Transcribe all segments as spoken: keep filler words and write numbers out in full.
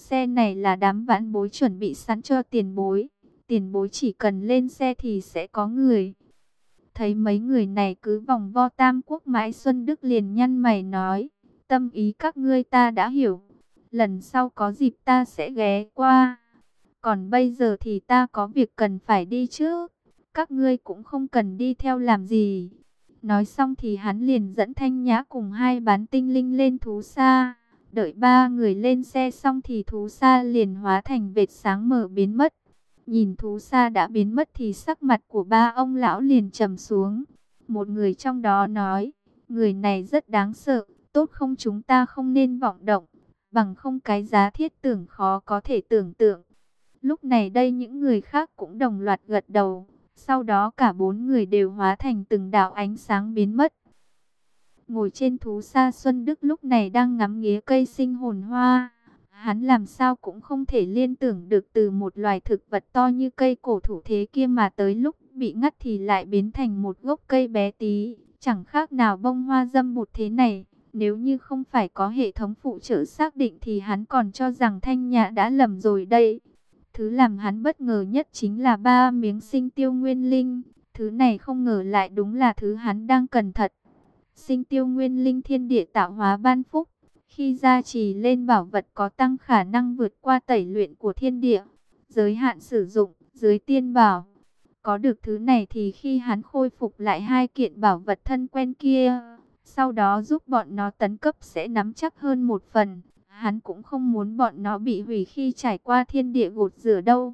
Xe này là đám vãn bối chuẩn bị sẵn cho tiền bối. Tiền bối chỉ cần lên xe thì sẽ có người. Thấy mấy người này cứ vòng vo Tam Quốc mãi, Xuân Đức liền nhăn mày nói, tâm ý các ngươi ta đã hiểu. Lần sau có dịp ta sẽ ghé qua. Còn bây giờ thì ta có việc cần phải đi trước. Các ngươi cũng không cần đi theo làm gì. Nói xong thì hắn liền dẫn Thanh Nhã cùng hai bán tinh linh lên thú xa. Đợi ba người lên xe xong thì thú xa liền hóa thành vệt sáng mờ biến mất. Nhìn thú xa đã biến mất thì sắc mặt của ba ông lão liền trầm xuống. Một người trong đó nói, người này rất đáng sợ, tốt không chúng ta không nên vọng động, bằng không cái giá thiết tưởng khó có thể tưởng tượng. Lúc này đây những người khác cũng đồng loạt gật đầu, sau đó cả bốn người đều hóa thành từng đạo ánh sáng biến mất. Ngồi trên thú xa, Xuân Đức lúc này đang ngắm nghía cây sinh hồn hoa. Hắn làm sao cũng không thể liên tưởng được từ một loài thực vật to như cây cổ thụ thế kia mà tới lúc bị ngắt thì lại biến thành một gốc cây bé tí, chẳng khác nào bông hoa dâm bụt thế này. Nếu như không phải có hệ thống phụ trợ xác định thì hắn còn cho rằng Thanh Nhã đã lầm rồi đây. Thứ làm hắn bất ngờ nhất chính là ba miếng sinh tiêu nguyên linh. Thứ này không ngờ lại đúng là thứ hắn đang cần thật. Sinh tiêu nguyên linh thiên địa tạo hóa ban phúc. Khi gia trì lên bảo vật có tăng khả năng vượt qua tẩy luyện của thiên địa. Giới hạn sử dụng, dưới tiên bảo. Có được thứ này thì khi hắn khôi phục lại hai kiện bảo vật thân quen kia, sau đó giúp bọn nó tấn cấp sẽ nắm chắc hơn một phần. Hắn cũng không muốn bọn nó bị hủy khi trải qua thiên địa gột rửa đâu.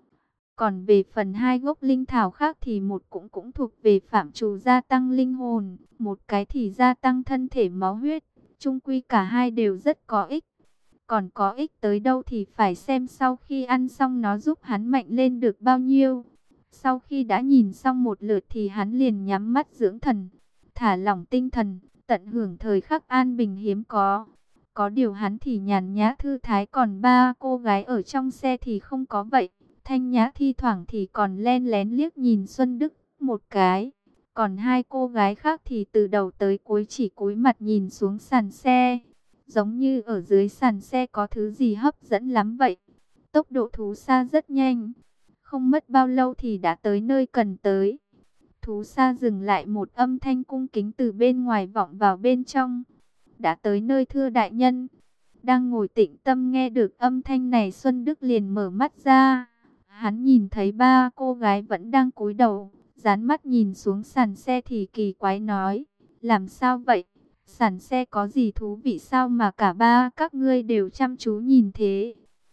Còn về phần hai gốc linh thảo khác thì một cũng cũng thuộc về phạm trù gia tăng linh hồn, một cái thì gia tăng thân thể máu huyết. Chung quy cả hai đều rất có ích. Còn có ích tới đâu thì phải xem sau khi ăn xong nó giúp hắn mạnh lên được bao nhiêu. Sau khi đã nhìn xong một lượt thì hắn liền nhắm mắt dưỡng thần, thả lỏng tinh thần, tận hưởng thời khắc an bình hiếm có. Có điều hắn thì nhàn nhã thư thái, còn ba cô gái ở trong xe thì không có vậy. Thanh Nhã thi thoảng thì còn len lén liếc nhìn Xuân Đức một cái. Còn hai cô gái khác thì từ đầu tới cuối chỉ cúi mặt nhìn xuống sàn xe. Giống như ở dưới sàn xe có thứ gì hấp dẫn lắm vậy. Tốc độ thú xa rất nhanh. Không mất bao lâu thì đã tới nơi cần tới. Thú xa dừng lại, một âm thanh cung kính từ bên ngoài vọng vào bên trong. Đã tới nơi thưa đại nhân. Đang ngồi tĩnh tâm nghe được âm thanh này, Xuân Đức liền mở mắt ra. Hắn nhìn thấy ba cô gái vẫn đang cúi đầu, dán mắt nhìn xuống sàn xe thì kỳ quái nói, làm sao vậy? Sàn xe có gì thú vị sao mà cả ba các ngươi đều chăm chú nhìn thế?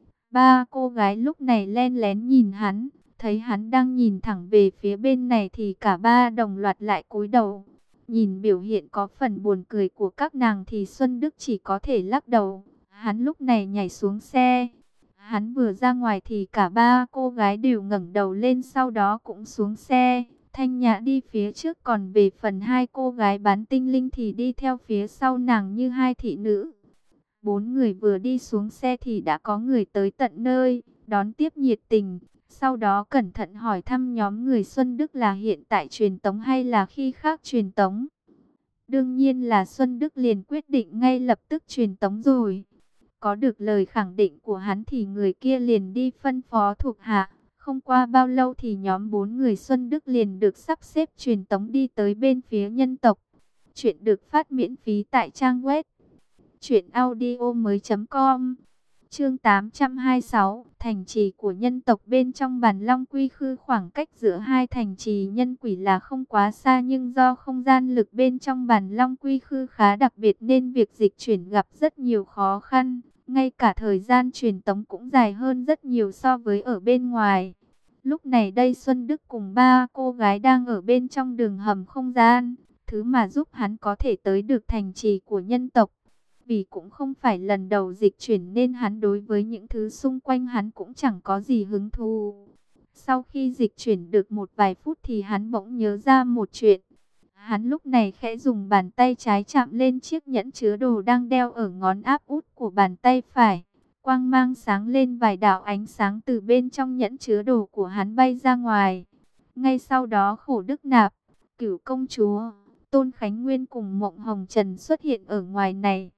Ba cô gái lúc này len lén nhìn hắn, thấy hắn đang nhìn thẳng về phía bên này thì cả ba đồng loạt lại cúi đầu. Nhìn biểu hiện có phần buồn cười của các nàng thì Xuân Đức chỉ có thể lắc đầu. Hắn lúc này nhảy xuống xe. Hắn vừa ra ngoài thì cả ba cô gái đều ngẩng đầu lên, sau đó cũng xuống xe. Thanh Nhã đi phía trước, còn về phần hai cô gái bán tinh linh thì đi theo phía sau nàng như hai thị nữ. Bốn người vừa đi xuống xe thì đã có người tới tận nơi, đón tiếp nhiệt tình. Sau đó cẩn thận hỏi thăm nhóm người Xuân Đức là hiện tại truyền tống hay là khi khác truyền tống. Đương nhiên là Xuân Đức liền quyết định ngay lập tức truyền tống rồi. Có được lời khẳng định của hắn thì người kia liền đi phân phó thuộc hạ. Không qua bao lâu thì nhóm bốn người Xuân Đức liền được sắp xếp truyền tống đi tới bên phía nhân tộc. Chuyện được phát miễn phí tại trang web truyện audio mới chấm com. Chương tám trăm hai mươi sáu, thành trì của nhân tộc. Bên trong Bàn Long Quy Khư, khoảng cách giữa hai thành trì nhân quỷ là không quá xa, nhưng do không gian lực bên trong Bàn Long Quy Khư khá đặc biệt nên việc dịch chuyển gặp rất nhiều khó khăn. Ngay cả thời gian truyền tống cũng dài hơn rất nhiều so với ở bên ngoài. Lúc này đây Xuân Đức cùng ba cô gái đang ở bên trong đường hầm không gian, thứ mà giúp hắn có thể tới được thành trì của nhân tộc. Vì cũng không phải lần đầu dịch chuyển nên hắn đối với những thứ xung quanh hắn cũng chẳng có gì hứng thú. Sau khi dịch chuyển được một vài phút thì hắn bỗng nhớ ra một chuyện. Hắn lúc này khẽ dùng bàn tay trái chạm lên chiếc nhẫn chứa đồ đang đeo ở ngón áp út của bàn tay phải. Quang mang sáng lên, vài đạo ánh sáng từ bên trong nhẫn chứa đồ của hắn bay ra ngoài. Ngay sau đó Khổ Đức Nạp, Cửu Công Chúa, Tôn Khánh Nguyên cùng Mộng Hồng Trần xuất hiện ở ngoài này.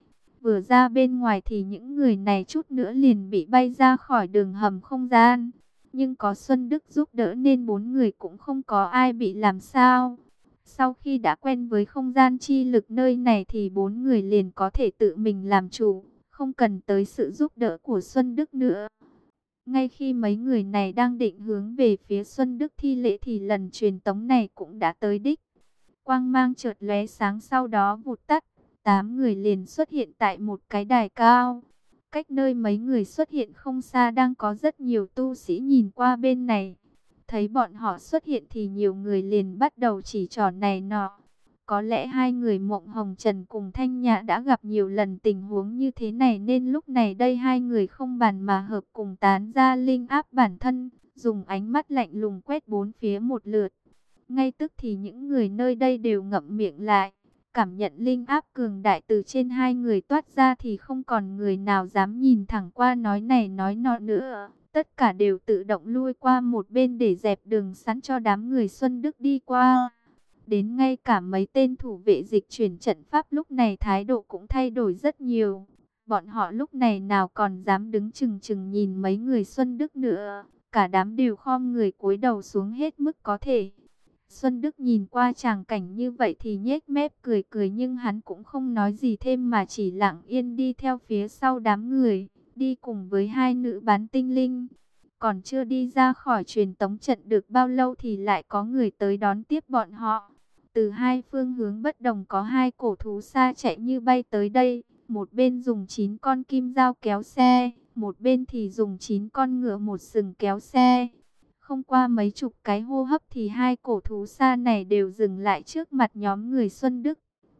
Vừa ra bên ngoài thì những người này chút nữa liền bị bay ra khỏi đường hầm không gian. Nhưng có Xuân Đức giúp đỡ nên bốn người cũng không có ai bị làm sao. Sau khi đã quen với không gian chi lực nơi này thì bốn người liền có thể tự mình làm chủ, không cần tới sự giúp đỡ của Xuân Đức nữa. Ngay khi mấy người này đang định hướng về phía Xuân Đức thi lễ thì lần truyền tống này cũng đã tới đích. Quang mang chợt lóe sáng sau đó vụt tắt, tám người liền xuất hiện tại một cái đài cao. Cách nơi mấy người xuất hiện không xa đang có rất nhiều tu sĩ nhìn qua bên này. Thấy bọn họ xuất hiện thì nhiều người liền bắt đầu chỉ trỏ này nọ. Có lẽ hai người Mộng Hồng Trần cùng Thanh Nhã đã gặp nhiều lần tình huống như thế này nên lúc này đây hai người không bàn mà hợp cùng tán ra linh áp bản thân, dùng ánh mắt lạnh lùng quét bốn phía một lượt. Ngay tức thì những người nơi đây đều ngậm miệng lại, cảm nhận linh áp cường đại từ trên hai người toát ra thì không còn người nào dám nhìn thẳng qua nói này nói nọ nữa. Tất cả đều tự động lui qua một bên để dẹp đường sẵn cho đám người Xuân Đức đi qua. Đến ngay cả mấy tên thủ vệ dịch chuyển trận pháp lúc này thái độ cũng thay đổi rất nhiều. Bọn họ lúc này nào còn dám đứng chừng chừng nhìn mấy người Xuân Đức nữa. Cả đám đều khom người cúi đầu xuống hết mức có thể. Xuân Đức nhìn qua tràng cảnh như vậy thì nhếch mép cười cười nhưng hắn cũng không nói gì thêm mà chỉ lặng yên đi theo phía sau đám người, đi cùng với hai nữ bán tinh linh. Còn chưa đi ra khỏi truyền tống trận được bao lâu thì lại có người tới đón tiếp bọn họ. Từ hai phương hướng bất đồng có hai cổ thú xa chạy như bay tới đây, một bên dùng chín con kim dao kéo xe, một bên thì dùng chín con ngựa một sừng kéo xe. Không qua mấy chục cái hô hấp thì hai cổ thú xa này đều dừng lại trước mặt nhóm người Xuân Đức.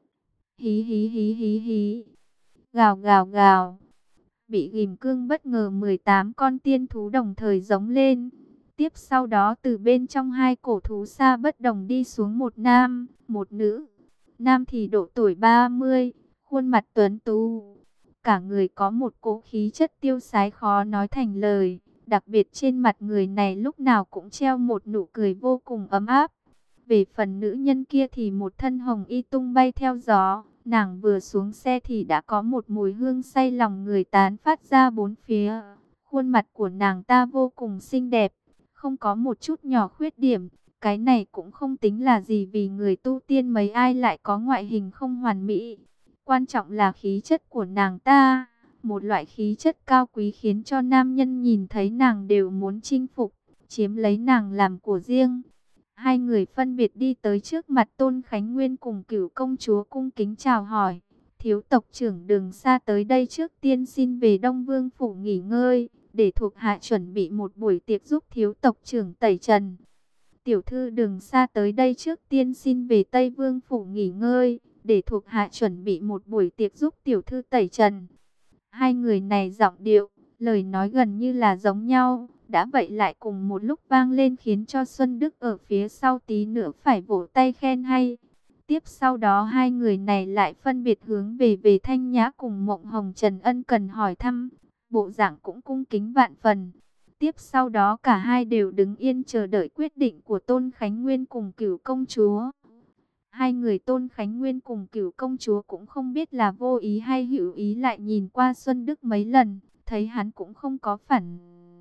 Hí hí hí hí hí, gào gào gào. Bị ghim cương bất ngờ mười tám con tiên thú đồng thời giống lên. Tiếp sau đó từ bên trong hai cổ thú xa bất đồng đi xuống một nam, một nữ. Nam thì độ tuổi ba mươi, khuôn mặt tuấn tú. Cả người có một cỗ khí chất tiêu sái khó nói thành lời. Đặc biệt trên mặt người này lúc nào cũng treo một nụ cười vô cùng ấm áp. Về phần nữ nhân kia thì một thân hồng y tung bay theo gió. Nàng vừa xuống xe thì đã có một mùi hương say lòng người tán phát ra bốn phía. Khuôn mặt của nàng ta vô cùng xinh đẹp, không có một chút nhỏ khuyết điểm. Cái này cũng không tính là gì vì người tu tiên mấy ai lại có ngoại hình không hoàn mỹ. Quan trọng là khí chất của nàng ta. Một loại khí chất cao quý khiến cho nam nhân nhìn thấy nàng đều muốn chinh phục, chiếm lấy nàng làm của riêng. Hai người phân biệt đi tới trước mặt Tôn Khánh Nguyên cùng Cửu công chúa cung kính chào hỏi. Thiếu tộc trưởng Đường Sa tới đây trước tiên xin về Đông Vương phủ nghỉ ngơi, để thuộc hạ chuẩn bị một buổi tiệc giúp thiếu tộc trưởng tẩy trần. Tiểu thư Đường Sa tới đây trước tiên xin về Tây Vương phủ nghỉ ngơi, để thuộc hạ chuẩn bị một buổi tiệc giúp tiểu thư tẩy trần. Hai người này giọng điệu, lời nói gần như là giống nhau, đã vậy lại cùng một lúc vang lên khiến cho Xuân Đức ở phía sau tí nữa phải vỗ tay khen hay. Tiếp sau đó hai người này lại phân biệt hướng về về Thanh Nhã cùng Mộng Hồng Trần ân cần hỏi thăm, bộ dạng cũng cung kính vạn phần. Tiếp sau đó cả hai đều đứng yên chờ đợi quyết định của Tôn Khánh Nguyên cùng Cửu công chúa. Hai người Tôn Khánh Nguyên cùng Cửu công chúa cũng không biết là vô ý hay hữu ý lại nhìn qua Xuân Đức mấy lần, thấy hắn cũng không có phản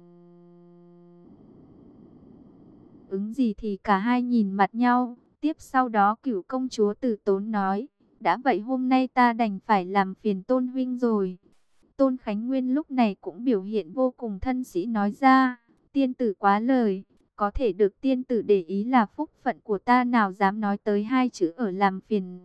ứng gì thì cả hai nhìn mặt nhau. Tiếp sau đó Cửu công chúa từ tốn nói, đã vậy hôm nay ta đành phải làm phiền Tôn huynh rồi. Tôn Khánh Nguyên lúc này cũng biểu hiện vô cùng thân sĩ nói ra, tiên tử quá lời. Có thể được tiên tử để ý là phúc phận của ta, nào dám nói tới hai chữ ở làm phiền.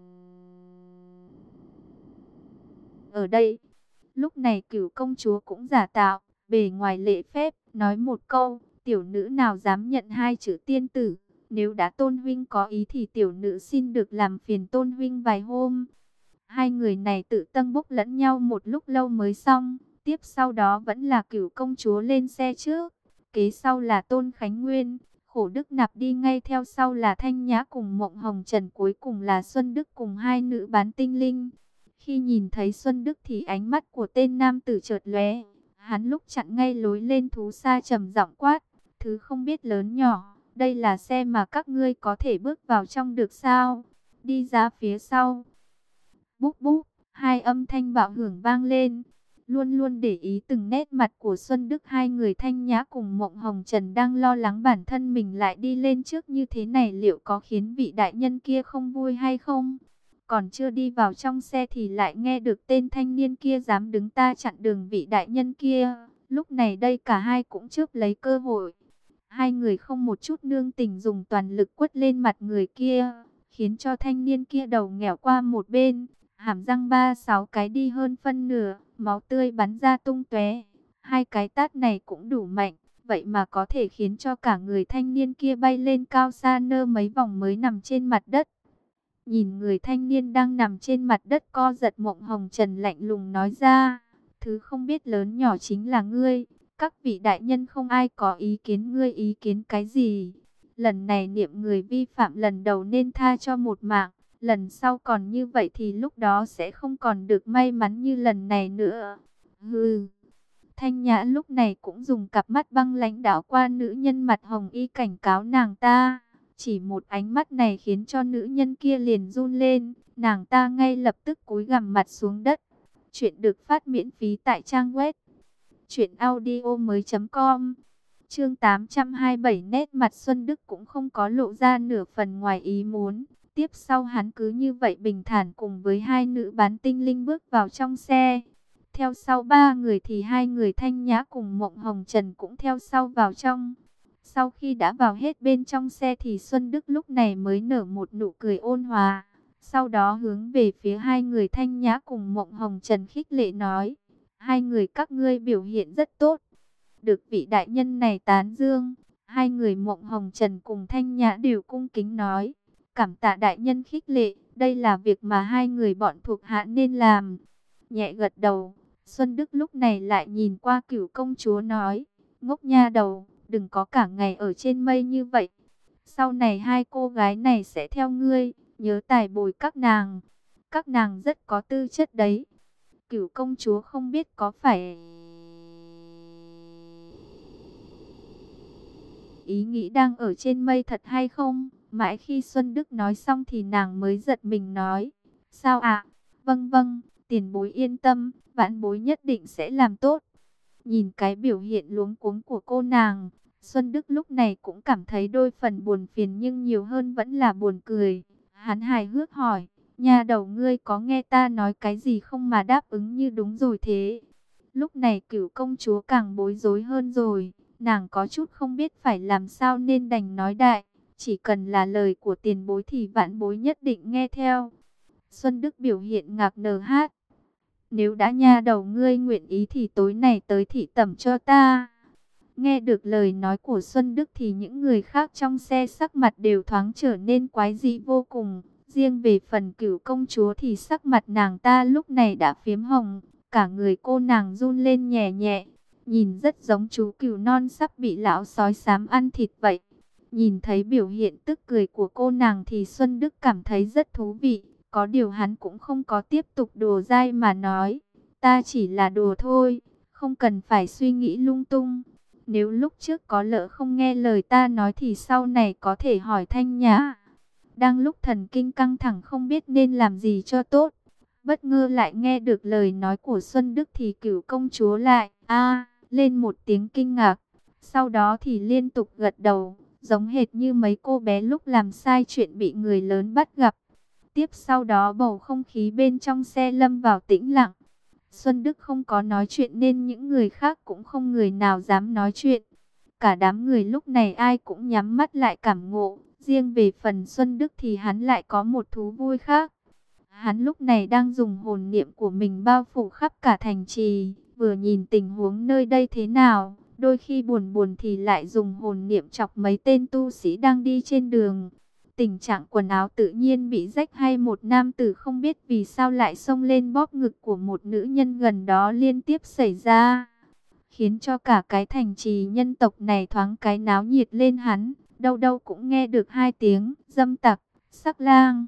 Ở đây, lúc này Cửu công chúa cũng giả tạo, bề ngoài lễ phép, nói một câu, tiểu nữ nào dám nhận hai chữ tiên tử. Nếu đã Tôn huynh có ý thì tiểu nữ xin được làm phiền Tôn huynh vài hôm. Hai người này tự tâng bốc lẫn nhau một lúc lâu mới xong. Tiếp sau đó vẫn là Cửu công chúa lên xe trước, kế sau là Tôn Khánh Nguyên, Khổ Đức Nạp đi ngay theo sau là Thanh Nhã cùng Mộng Hồng Trần, cuối cùng là Xuân Đức cùng hai nữ bán tinh linh. Khi nhìn thấy Xuân Đức thì ánh mắt của tên nam tử chợt lóe, hắn lúc chặn ngay lối lên thú xa trầm giọng quát, thứ không biết lớn nhỏ, đây là xe mà các ngươi có thể bước vào trong được sao? Đi ra phía sau. Búp búp, Hai âm thanh bạo hưởng vang lên. Luôn luôn để ý từng nét mặt của Xuân Đức, hai người Thanh Nhã cùng Mộng Hồng Trần đang lo lắng bản thân mình lại đi lên trước như thế này liệu có khiến vị đại nhân kia không vui hay không. Còn chưa đi vào trong xe thì lại nghe được tên thanh niên kia dám đứng ta chặn đường vị đại nhân kia. Lúc này đây cả hai cũng chớp lấy cơ hội. Hai người không một chút nương tình dùng toàn lực quất lên mặt người kia, khiến cho thanh niên kia đầu nghẻo qua một bên, hàm răng ba sáu cái đi hơn phân nửa, máu tươi bắn ra tung tóe. Hai cái tát này cũng đủ mạnh, vậy mà có thể khiến cho cả người thanh niên kia bay lên cao xa nơ mấy vòng mới nằm trên mặt đất. Nhìn người thanh niên đang nằm trên mặt đất co giật, Mộng Hồng Trần lạnh lùng nói ra, thứ không biết lớn nhỏ chính là ngươi. Các vị đại nhân không ai có ý kiến, ngươi ý kiến cái gì? Lần này niệm người vi phạm lần đầu nên tha cho một mạng. Lần sau còn như vậy thì lúc đó sẽ không còn được may mắn như lần này nữa. Hừ. Thanh Nhã lúc này cũng dùng cặp mắt băng lãnh đảo qua nữ nhân mặt hồng y cảnh cáo nàng ta. Chỉ một ánh mắt này khiến cho nữ nhân kia liền run lên. Nàng ta ngay lập tức cúi gằm mặt xuống đất. Chuyện được phát miễn phí tại trang web chuyện audio mới chấm com. Chương tám trăm hai mươi bảy. Nét mặt Xuân Đức cũng không có lộ ra nửa phần ngoài ý muốn. Tiếp sau hắn cứ như vậy bình thản cùng với hai nữ bán tinh linh bước vào trong xe. Theo sau ba người thì hai người Thanh Nhã cùng Mộng Hồng Trần cũng theo sau vào trong. Sau khi đã vào hết bên trong xe thì Xuân Đức lúc này mới nở một nụ cười ôn hòa. Sau đó hướng về phía hai người Thanh Nhã cùng Mộng Hồng Trần khích lệ nói: hai người các ngươi biểu hiện rất tốt, được vị đại nhân này tán dương. Hai người Mộng Hồng Trần cùng Thanh Nhã đều cung kính nói: cảm tạ đại nhân khích lệ, đây là việc mà hai người bọn thuộc hạ nên làm. Nhẹ gật đầu, Xuân Đức lúc này lại nhìn qua Cửu công chúa nói: ngốc nha đầu, đừng có cả ngày ở trên mây như vậy. Sau này hai cô gái này sẽ theo ngươi, nhớ tài bồi các nàng. Các nàng rất có tư chất đấy. Cửu công chúa không biết có phải ý nghĩ đang ở trên mây thật hay không. Mãi khi Xuân Đức nói xong thì nàng mới giật mình nói: sao ạ? Vâng vâng, tiền bối yên tâm, vãn bối nhất định sẽ làm tốt. Nhìn cái biểu hiện luống cuống của cô nàng, Xuân Đức lúc này cũng cảm thấy đôi phần buồn phiền nhưng nhiều hơn vẫn là buồn cười. Hắn hài hước hỏi: nha đầu ngươi có nghe ta nói cái gì không mà đáp ứng như đúng rồi thế? Lúc này Cửu công chúa càng bối rối hơn rồi. Nàng có chút không biết phải làm sao nên đành nói đại: chỉ cần là lời của tiền bối thì vãn bối nhất định nghe theo. Xuân Đức biểu hiện ngạc nở hát: nếu đã nha đầu ngươi nguyện ý thì tối này tới thị tẩm cho ta. Nghe được lời nói của Xuân Đức thì những người khác trong xe sắc mặt đều thoáng trở nên quái dị vô cùng. Riêng về phần Cửu công chúa thì sắc mặt nàng ta lúc này đã phiếm hồng, cả người cô nàng run lên nhẹ nhẹ, nhìn rất giống chú cừu non sắp bị lão sói xám ăn thịt vậy. Nhìn thấy biểu hiện tức cười của cô nàng thì Xuân Đức cảm thấy rất thú vị, có điều hắn cũng không có tiếp tục đùa dai mà nói: ta chỉ là đùa thôi, không cần phải suy nghĩ lung tung. Nếu lúc trước có lỡ không nghe lời ta nói thì sau này có thể hỏi Thanh Nhã. Đang lúc thần kinh căng thẳng không biết nên làm gì cho tốt, bất ngờ lại nghe được lời nói của Xuân Đức thì Cửu công chúa lại a lên một tiếng kinh ngạc. Sau đó thì liên tục gật đầu, giống hệt như mấy cô bé lúc làm sai chuyện bị người lớn bắt gặp. Tiếp sau đó bầu không khí bên trong xe lâm vào tĩnh lặng. Xuân Đức không có nói chuyện nên những người khác cũng không người nào dám nói chuyện. Cả đám người lúc này ai cũng nhắm mắt lại cảm ngộ. Riêng về phần Xuân Đức thì hắn lại có một thú vui khác. Hắn lúc này đang dùng hồn niệm của mình bao phủ khắp cả thành trì, vừa nhìn tình huống nơi đây thế nào, đôi khi buồn buồn thì lại dùng hồn niệm chọc mấy tên tu sĩ đang đi trên đường. Tình trạng quần áo tự nhiên bị rách hay một nam tử không biết vì sao lại xông lên bóp ngực của một nữ nhân gần đó liên tiếp xảy ra, khiến cho cả cái thành trì nhân tộc này thoáng cái náo nhiệt lên. Hắn đâu đâu cũng nghe được hai tiếng dâm tặc, sắc lang.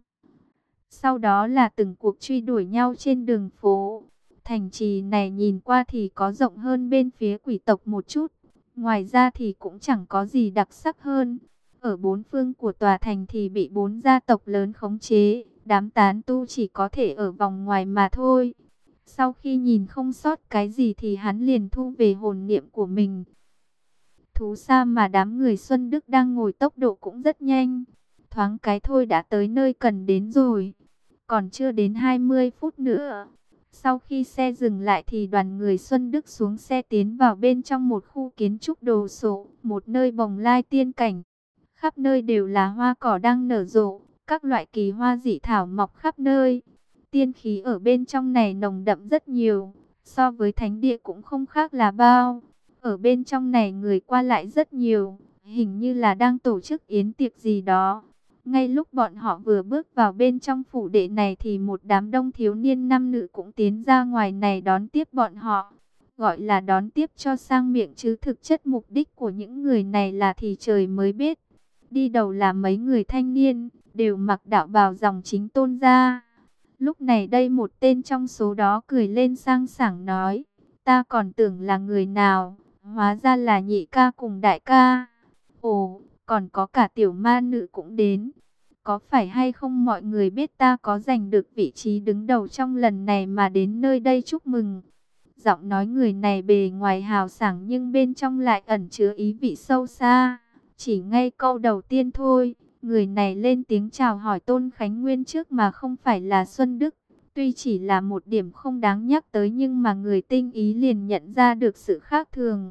Sau đó là từng cuộc truy đuổi nhau trên đường phố. Thành trì này nhìn qua thì có rộng hơn bên phía quỷ tộc một chút, ngoài ra thì cũng chẳng có gì đặc sắc hơn. Ở bốn phương của tòa thành thì bị bốn gia tộc lớn khống chế, Đám tán tu chỉ có thể ở vòng ngoài mà thôi. Sau khi nhìn không sót cái gì thì hắn liền thu về hồn niệm của mình. Thú xa mà đám người Xuân Đức đang ngồi tốc độ cũng rất nhanh. Thoáng cái thôi đã tới nơi cần đến rồi. Còn chưa đến hai mươi phút nữa. Sau khi xe dừng lại thì đoàn người Xuân Đức xuống xe tiến vào bên trong một khu kiến trúc đồ sộ. Một nơi bồng lai tiên cảnh. Khắp nơi đều là hoa cỏ đang nở rộ. Các loại kỳ hoa dị thảo mọc khắp nơi. Tiên khí ở bên trong này nồng đậm rất nhiều. So với thánh địa cũng không khác là bao. Ở bên trong này người qua lại rất nhiều, hình như là đang tổ chức yến tiệc gì đó. Ngay lúc bọn họ vừa bước vào bên trong phủ đệ này thì một đám đông thiếu niên nam nữ cũng tiến ra ngoài này đón tiếp bọn họ. Gọi là đón tiếp cho sang miệng chứ thực chất mục đích của những người này là thì trời mới biết. Đi đầu là mấy người thanh niên, đều mặc đạo bào dòng chính Tôn gia. Lúc này đây một tên trong số đó cười lên sang sảng nói, ta còn tưởng là người nào. Hóa ra là nhị ca cùng đại ca. Ồ, còn có cả tiểu ma nữ cũng đến. Có phải hay không mọi người biết ta có giành được vị trí đứng đầu trong lần này mà đến nơi đây chúc mừng. Giọng nói người này bề ngoài hào sảng nhưng bên trong lại ẩn chứa ý vị sâu xa. Chỉ ngay câu đầu tiên thôi, người này lên tiếng chào hỏi Tôn Khánh Nguyên trước mà không phải là Xuân Đức. Tuy chỉ là một điểm không đáng nhắc tới nhưng mà người tinh ý liền nhận ra được sự khác thường.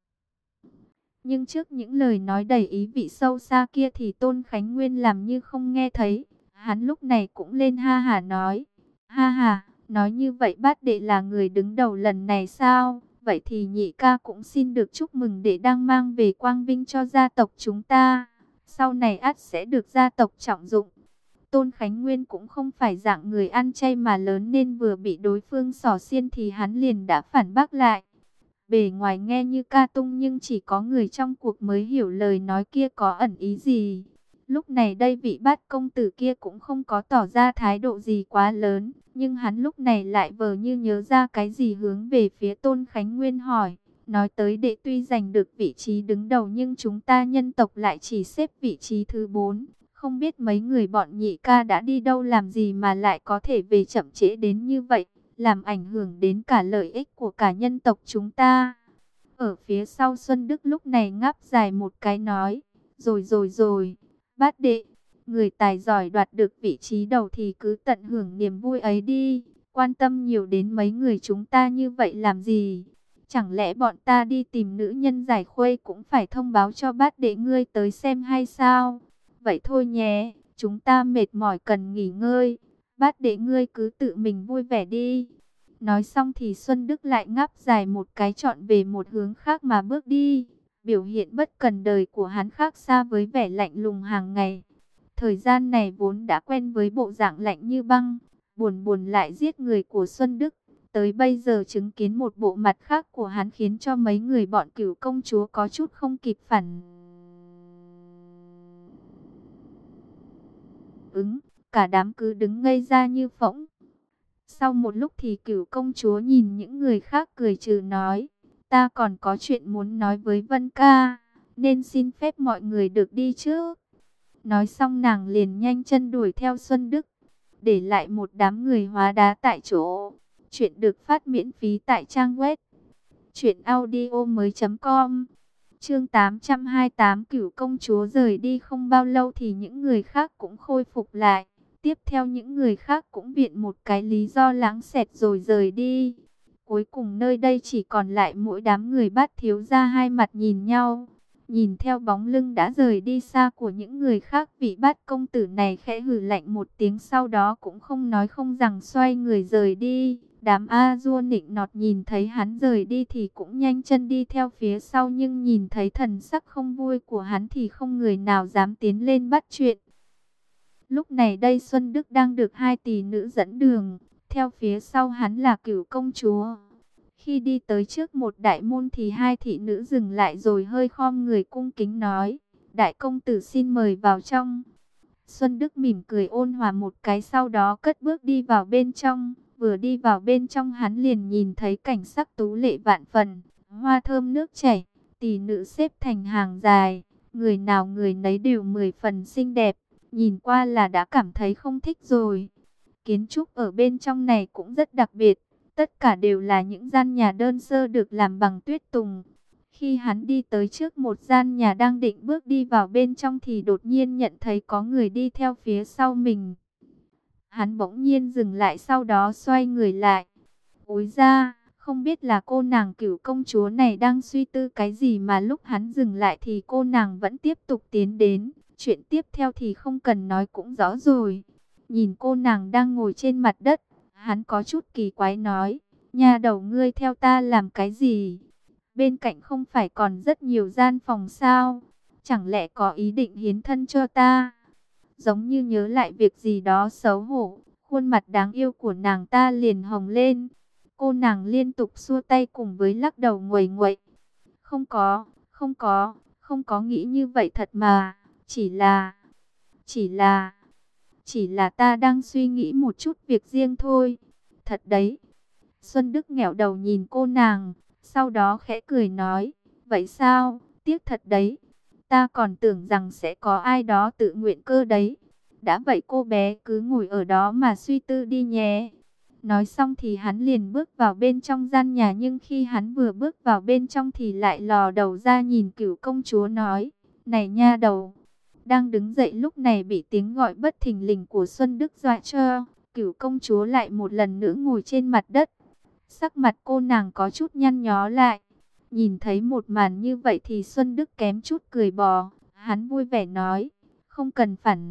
Nhưng trước những lời nói đầy ý vị sâu xa kia thì Tôn Khánh Nguyên làm như không nghe thấy. Hắn lúc này cũng lên ha hả nói. Ha ha, nói như vậy bát đệ là người đứng đầu lần này sao? Vậy thì nhị ca cũng xin được chúc mừng đệ đang mang về quang vinh cho gia tộc chúng ta. Sau này ắt sẽ được gia tộc trọng dụng. Tôn Khánh Nguyên cũng không phải dạng người ăn chay mà lớn nên vừa bị đối phương xỏ xiên thì hắn liền đã phản bác lại. Bề ngoài nghe như ca tung nhưng chỉ có người trong cuộc mới hiểu lời nói kia có ẩn ý gì. Lúc này đây vị bát công tử kia cũng không có tỏ ra thái độ gì quá lớn. Nhưng hắn lúc này lại vờ như nhớ ra cái gì hướng về phía Tôn Khánh Nguyên hỏi. Nói tới đệ tuy giành được vị trí đứng đầu nhưng chúng ta nhân tộc lại chỉ xếp vị trí thứ bốn. Không biết mấy người bọn nhị ca đã đi đâu làm gì mà lại có thể về chậm trễ đến như vậy. Làm ảnh hưởng đến cả lợi ích của cả nhân tộc chúng ta. Ở phía sau Xuân Đức lúc này ngáp dài một cái nói. Rồi rồi rồi, bát đệ, người tài giỏi đoạt được vị trí đầu thì cứ tận hưởng niềm vui ấy đi. Quan tâm nhiều đến mấy người chúng ta như vậy làm gì? Chẳng lẽ bọn ta đi tìm nữ nhân giải khuây cũng phải thông báo cho bát đệ ngươi tới xem hay sao? Vậy thôi nhé, chúng ta mệt mỏi cần nghỉ ngơi. Bát đệ ngươi cứ tự mình vui vẻ đi. Nói xong thì Xuân Đức lại ngáp dài một cái trọn về một hướng khác mà bước đi. Biểu hiện bất cần đời của hắn khác xa với vẻ lạnh lùng hàng ngày. Thời gian này vốn đã quen với bộ dạng lạnh như băng, buồn buồn lại giết người của Xuân Đức. Tới bây giờ chứng kiến một bộ mặt khác của hắn khiến cho mấy người bọn Cửu công chúa có chút không kịp phản ứng. Cả đám cứ đứng ngây ra như phỗng. Sau một lúc thì Cửu công chúa nhìn những người khác cười trừ nói. Ta còn có chuyện muốn nói với Vân ca, nên xin phép mọi người được đi trước. Nói xong nàng liền nhanh chân đuổi theo Xuân Đức, để lại một đám người hóa đá tại chỗ. Chuyện được phát miễn phí tại trang web truyện audio mới chấm com. Chương tám trăm hai mươi tám. Cửu công chúa rời đi không bao lâu thì những người khác cũng khôi phục lại. Tiếp theo những người khác cũng viện một cái lý do lãng xẹt rồi rời đi. Cuối cùng nơi đây chỉ còn lại mỗi đám người Bát thiếu gia hai mặt nhìn nhau. Nhìn theo bóng lưng đã rời đi xa của những người khác, vị Bát công tử này khẽ hừ lạnh một tiếng, sau đó cũng không nói không rằng xoay người rời đi. Đám A Dua nịnh nọt nhìn thấy hắn rời đi thì cũng nhanh chân đi theo phía sau, nhưng nhìn thấy thần sắc không vui của hắn thì không người nào dám tiến lên bắt chuyện. Lúc này đây Xuân Đức đang được hai tỷ nữ dẫn đường, theo phía sau hắn là Cửu công chúa. Khi đi tới trước một đại môn thì hai thị nữ dừng lại rồi hơi khom người cung kính nói, đại công tử xin mời vào trong. Xuân Đức mỉm cười ôn hòa một cái, sau đó cất bước đi vào bên trong. Vừa đi vào bên trong hắn liền nhìn thấy cảnh sắc tú lệ vạn phần, hoa thơm nước chảy, tỷ nữ xếp thành hàng dài, người nào người nấy đều mười phần xinh đẹp. nhìn qua là đã cảm thấy không thích rồi. Kiến trúc ở bên trong này cũng rất đặc biệt, tất cả đều là những gian nhà đơn sơ được làm bằng tuyết tùng. Khi hắn đi tới trước một gian nhà đang định bước đi vào bên trong thì đột nhiên nhận thấy có người đi theo phía sau mình. Hắn bỗng nhiên dừng lại, sau đó xoay người lại. Ối ra, không biết là cô nàng Cửu công chúa này đang suy tư cái gì mà lúc hắn dừng lại thì cô nàng vẫn tiếp tục tiến đến. Chuyện tiếp theo thì không cần nói cũng rõ rồi. Nhìn cô nàng đang ngồi trên mặt đất, hắn có chút kỳ quái nói, nhà đầu ngươi theo ta làm cái gì? Bên cạnh không phải còn rất nhiều gian phòng sao? Chẳng lẽ có ý định hiến thân cho ta? Giống như nhớ lại việc gì đó xấu hổ, khuôn mặt đáng yêu của nàng ta liền hồng lên. Cô nàng liên tục xua tay cùng với lắc đầu nguầy nguậy. Không có, không có, không có nghĩ như vậy thật mà. Chỉ là, chỉ là, chỉ là ta đang suy nghĩ một chút việc riêng thôi. Thật đấy. Xuân Đức nghẹo đầu nhìn cô nàng, sau đó khẽ cười nói, vậy sao, tiếc thật đấy. Ta còn tưởng rằng sẽ có ai đó tự nguyện cơ đấy. Đã vậy cô bé cứ ngồi ở đó mà suy tư đi nhé. Nói xong thì hắn liền bước vào bên trong gian nhà, nhưng khi hắn vừa bước vào bên trong thì lại lò đầu ra nhìn Cửu công chúa nói, này nha đầu. Đang đứng dậy lúc này bị tiếng gọi bất thình lình của Xuân Đức dọa cho. Cửu công chúa lại một lần nữa ngồi trên mặt đất. Sắc mặt cô nàng có chút nhăn nhó lại. Nhìn thấy một màn như vậy thì Xuân Đức kém chút cười bò. Hắn vui vẻ nói, không cần phản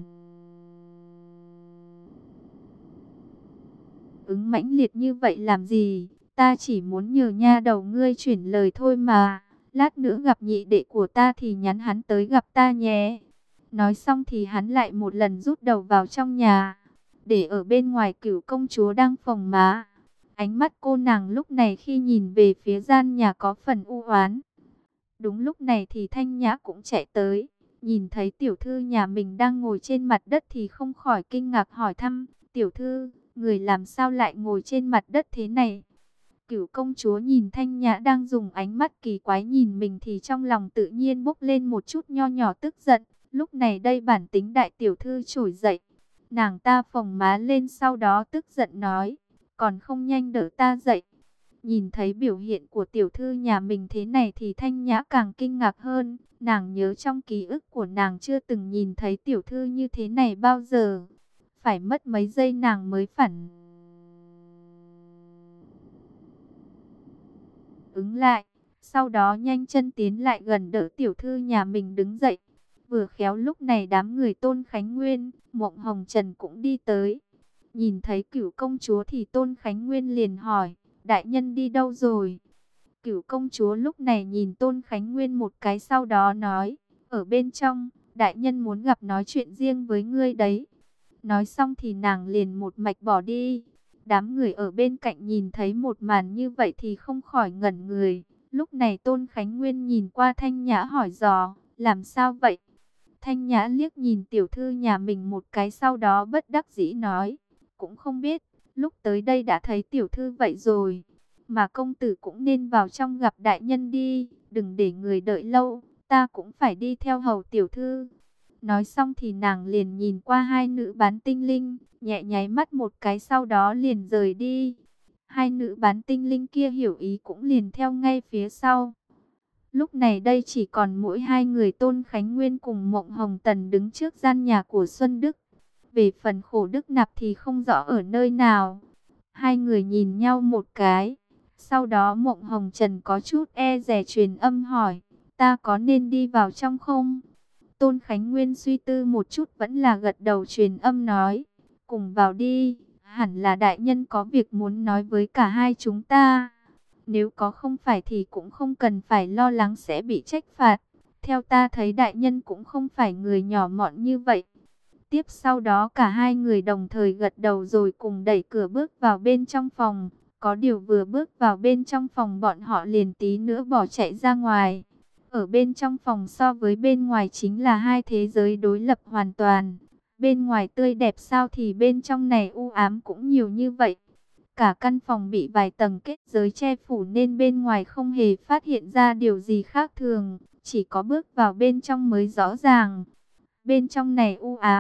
ứng mãnh liệt như vậy làm gì. Ta chỉ muốn nhờ nha đầu ngươi chuyển lời thôi mà. Lát nữa gặp nhị đệ của ta thì nhắn hắn tới gặp ta nhé. Nói xong thì hắn lại một lần rút đầu vào trong nhà. Để ở bên ngoài Cửu công chúa đang phồng má. Ánh mắt cô nàng lúc này khi nhìn về phía gian nhà có phần u oán. Đúng lúc này thì Thanh Nhã cũng chạy tới. Nhìn thấy tiểu thư nhà mình đang ngồi trên mặt đất thì không khỏi kinh ngạc hỏi thăm. Tiểu thư, người làm sao lại ngồi trên mặt đất thế này? Cửu công chúa nhìn Thanh Nhã đang dùng ánh mắt kỳ quái nhìn mình thì trong lòng tự nhiên bốc lên một chút nho nhỏ tức giận. Lúc này đây bản tính đại tiểu thư trỗi dậy. Nàng ta phồng má lên, sau đó tức giận nói, còn không nhanh đỡ ta dậy. Nhìn thấy biểu hiện của tiểu thư nhà mình thế này thì Thanh Nhã càng kinh ngạc hơn. Nàng nhớ trong ký ức của nàng chưa từng nhìn thấy tiểu thư như thế này bao giờ. Phải mất mấy giây nàng mới phản ứng lại. Sau đó nhanh chân tiến lại gần đỡ tiểu thư nhà mình đứng dậy. Vừa khéo lúc này đám người Tôn Khánh Nguyên, Mộng Hồng Trần cũng đi tới. Nhìn thấy Cửu công chúa thì Tôn Khánh Nguyên liền hỏi, đại nhân đi đâu rồi? Cửu công chúa lúc này nhìn Tôn Khánh Nguyên một cái, sau đó nói, ở bên trong, đại nhân muốn gặp nói chuyện riêng với ngươi đấy. Nói xong thì nàng liền một mạch bỏ đi. Đám người ở bên cạnh nhìn thấy một màn như vậy thì không khỏi ngẩn người. Lúc này Tôn Khánh Nguyên nhìn qua Thanh Nhã hỏi dò, làm sao vậy? Thanh Nhã liếc nhìn tiểu thư nhà mình một cái, sau đó bất đắc dĩ nói, cũng không biết, lúc tới đây đã thấy tiểu thư vậy rồi. Mà công tử cũng nên vào trong gặp đại nhân đi, đừng để người đợi lâu, ta cũng phải đi theo hầu tiểu thư. Nói xong thì nàng liền nhìn qua hai nữ bán tinh linh, nhẹ nháy mắt một cái, sau đó liền rời đi. Hai nữ bán tinh linh kia hiểu ý cũng liền theo ngay phía sau. Lúc này đây chỉ còn mỗi hai người Tôn Khánh Nguyên cùng Mộng Hồng Tần đứng trước gian nhà của Xuân Đức. Về phần Khổ Đức Nạp thì không rõ ở nơi nào. Hai người nhìn nhau một cái. Sau đó Mộng Hồng Trần có chút e dè truyền âm hỏi, ta có nên đi vào trong không? Tôn Khánh Nguyên suy tư một chút vẫn là gật đầu truyền âm nói, cùng vào đi, hẳn là đại nhân có việc muốn nói với cả hai chúng ta. Nếu có không phải thì cũng không cần phải lo lắng sẽ bị trách phạt. Theo ta thấy đại nhân cũng không phải người nhỏ mọn như vậy. Tiếp sau đó cả hai người đồng thời gật đầu rồi cùng đẩy cửa bước vào bên trong phòng. Có điều vừa bước vào bên trong phòng bọn họ liền tí nữa bỏ chạy ra ngoài. Ở bên trong phòng so với bên ngoài chính là hai thế giới đối lập hoàn toàn. Bên ngoài tươi đẹp sao thì bên trong này u ám cũng nhiều như vậy. Cả căn phòng bị vài tầng kết giới che phủ nên bên ngoài không hề phát hiện ra điều gì khác thường. Chỉ có bước vào bên trong mới rõ ràng. Bên trong này u ám,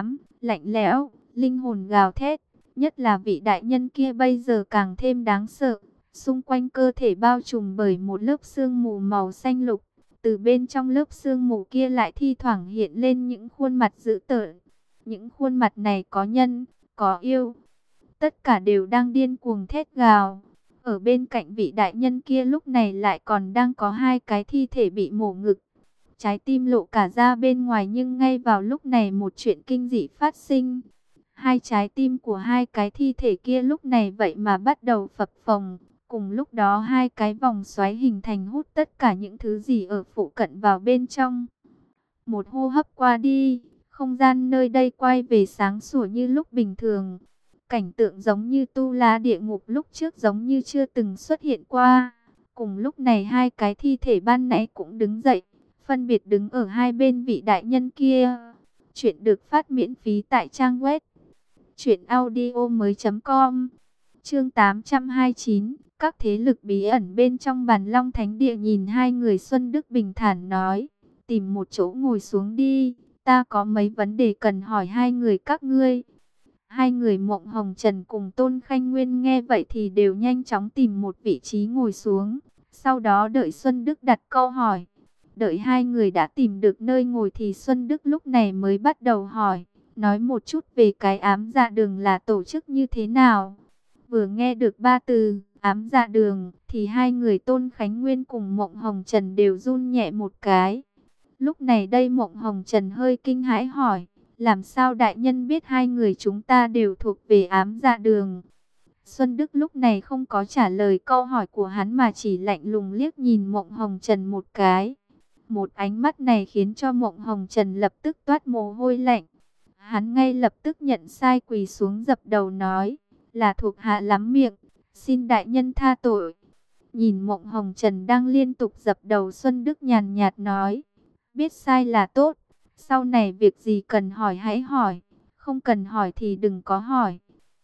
lạnh lẽo, linh hồn gào thét. Nhất là vị đại nhân kia bây giờ càng thêm đáng sợ. Xung quanh cơ thể bao trùm bởi một lớp sương mù màu xanh lục. Từ bên trong lớp sương mù kia lại thi thoảng hiện lên những khuôn mặt dữ tợn. Những khuôn mặt này có nhân, có yêu. Tất cả đều đang điên cuồng thét gào. Ở bên cạnh vị đại nhân kia lúc này lại còn đang có hai cái thi thể bị mổ ngực. Trái tim lộ cả ra bên ngoài, nhưng ngay vào lúc này một chuyện kinh dị phát sinh. Hai trái tim của hai cái thi thể kia lúc này vậy mà bắt đầu phập phồng. Cùng lúc đó hai cái vòng xoáy hình thành hút tất cả những thứ gì ở phụ cận vào bên trong. Một hô hấp qua đi, không gian nơi đây quay về sáng sủa như lúc bình thường. Cảnh tượng giống như tu la địa ngục lúc trước giống như chưa từng xuất hiện qua. Cùng lúc này hai cái thi thể ban nãy cũng đứng dậy, phân biệt đứng ở hai bên vị đại nhân kia. Chuyện được phát miễn phí tại trang web truyện audio mới chấm com. Chương tám trăm hai mươi chín, các thế lực bí ẩn bên trong Bàn Long Thánh Địa. Nhìn hai người, Xuân Đức bình thản nói, tìm một chỗ ngồi xuống đi, ta có mấy vấn đề cần hỏi hai người các ngươi. Hai người Mộng Hồng Trần cùng Tôn Khanh Nguyên nghe vậy thì đều nhanh chóng tìm một vị trí ngồi xuống. Sau đó đợi Xuân Đức đặt câu hỏi. Đợi hai người đã tìm được nơi ngồi thì Xuân Đức lúc này mới bắt đầu hỏi. Nói một chút về cái ám dạ đường là tổ chức như thế nào. Vừa nghe được ba từ ám dạ đường thì hai người Tôn Khánh Nguyên cùng Mộng Hồng Trần đều run nhẹ một cái. Lúc này đây Mộng Hồng Trần hơi kinh hãi hỏi. Làm sao đại nhân biết hai người chúng ta đều thuộc về ám dạ đường? Xuân Đức lúc này không có trả lời câu hỏi của hắn mà chỉ lạnh lùng liếc nhìn Mộng Hồng Trần một cái. Một ánh mắt này khiến cho Mộng Hồng Trần lập tức toát mồ hôi lạnh. Hắn ngay lập tức nhận sai, quỳ xuống dập đầu nói, là thuộc hạ lắm miệng, xin đại nhân tha tội. Nhìn Mộng Hồng Trần đang liên tục dập đầu, Xuân Đức nhàn nhạt nói, biết sai là tốt, sau này việc gì cần hỏi hãy hỏi, không cần hỏi thì đừng có hỏi.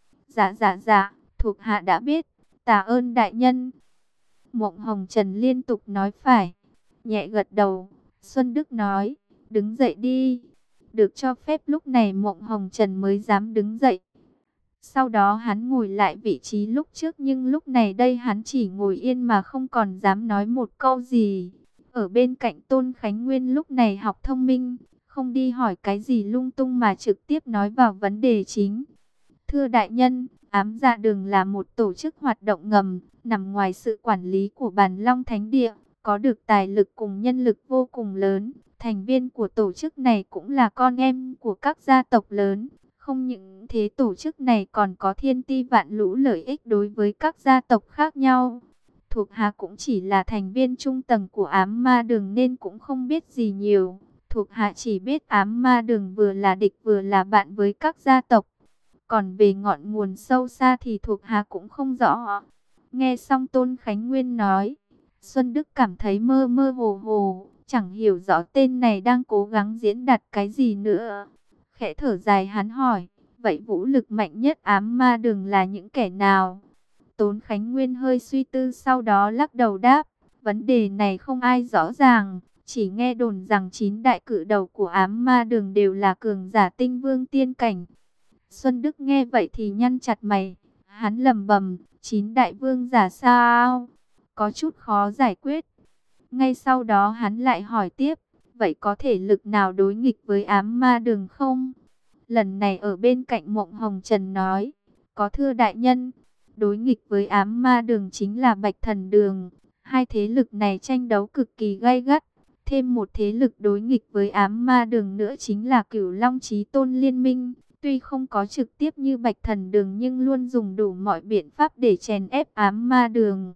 Dạ dạ dạ, thuộc hạ đã biết, tạ ơn đại nhân. Mộng Hồng Trần liên tục nói phải, nhẹ gật đầu. Xuân Đức nói, đứng dậy đi. Được cho phép lúc này Mộng Hồng Trần mới dám đứng dậy. Sau đó hắn ngồi lại vị trí lúc trước, nhưng lúc này đây hắn chỉ ngồi yên mà không còn dám nói một câu gì. Ở bên cạnh Tôn Khánh Nguyên lúc này học thông minh, không đi hỏi cái gì lung tung mà trực tiếp nói vào vấn đề chính. Thưa đại nhân, ám dạ đường là một tổ chức hoạt động ngầm, nằm ngoài sự quản lý của Bàn Long Thánh Địa, có được tài lực cùng nhân lực vô cùng lớn. Thành viên của tổ chức này cũng là con em của các gia tộc lớn. Không những thế, tổ chức này còn có thiên ti vạn lũ lợi ích đối với các gia tộc khác nhau. Thuộc hạ cũng chỉ là thành viên trung tầng của ám ma đường nên cũng không biết gì nhiều. Thuộc hạ chỉ biết ám ma đường vừa là địch vừa là bạn với các gia tộc. Còn về ngọn nguồn sâu xa thì thuộc hạ cũng không rõ. Nghe xong Tôn Khánh Nguyên nói, Xuân Đức cảm thấy mơ mơ hồ hồ, chẳng hiểu rõ tên này đang cố gắng diễn đạt cái gì nữa. Khẽ thở dài hắn hỏi, vậy vũ lực mạnh nhất ám ma đường là những kẻ nào? Tôn Khánh Nguyên hơi suy tư, sau đó lắc đầu đáp, vấn đề này không ai rõ ràng. Chỉ nghe đồn rằng chín đại cự đầu của ám ma đường đều là cường giả tinh vương tiên cảnh. Xuân Đức nghe vậy thì nhăn chặt mày, hắn lẩm bẩm, chín đại vương giả sao? Có chút khó giải quyết. Ngay sau đó hắn lại hỏi tiếp, vậy có thể lực nào đối nghịch với ám ma đường không? Lần này ở bên cạnh Mộng Hồng Trần nói, có thưa đại nhân, đối nghịch với ám ma đường chính là Bạch Thần Đường. Hai thế lực này tranh đấu cực kỳ gay gắt. Thêm một thế lực đối nghịch với ám ma đường nữa chính là Cửu Long Chí Tôn Liên Minh. Tuy không có trực tiếp như Bạch Thần Đường nhưng luôn dùng đủ mọi biện pháp để chèn ép ám ma đường.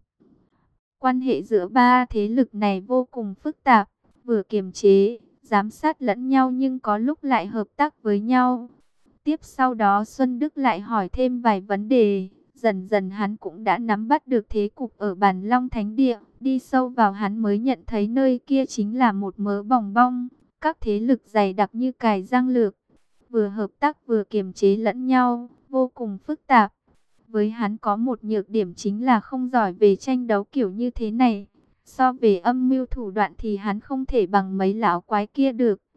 Quan hệ giữa ba thế lực này vô cùng phức tạp, vừa kiềm chế, giám sát lẫn nhau nhưng có lúc lại hợp tác với nhau. Tiếp sau đó Xuân Đức lại hỏi thêm vài vấn đề, dần dần hắn cũng đã nắm bắt được thế cục ở Bàn Long Thánh Địa. Đi sâu vào hắn mới nhận thấy nơi kia chính là một mớ bòng bong, các thế lực dày đặc như cài răng lược, vừa hợp tác vừa kiềm chế lẫn nhau, vô cùng phức tạp. Với hắn có một nhược điểm chính là không giỏi về tranh đấu kiểu như thế này. So về âm mưu thủ đoạn thì hắn không thể bằng mấy lão quái kia được.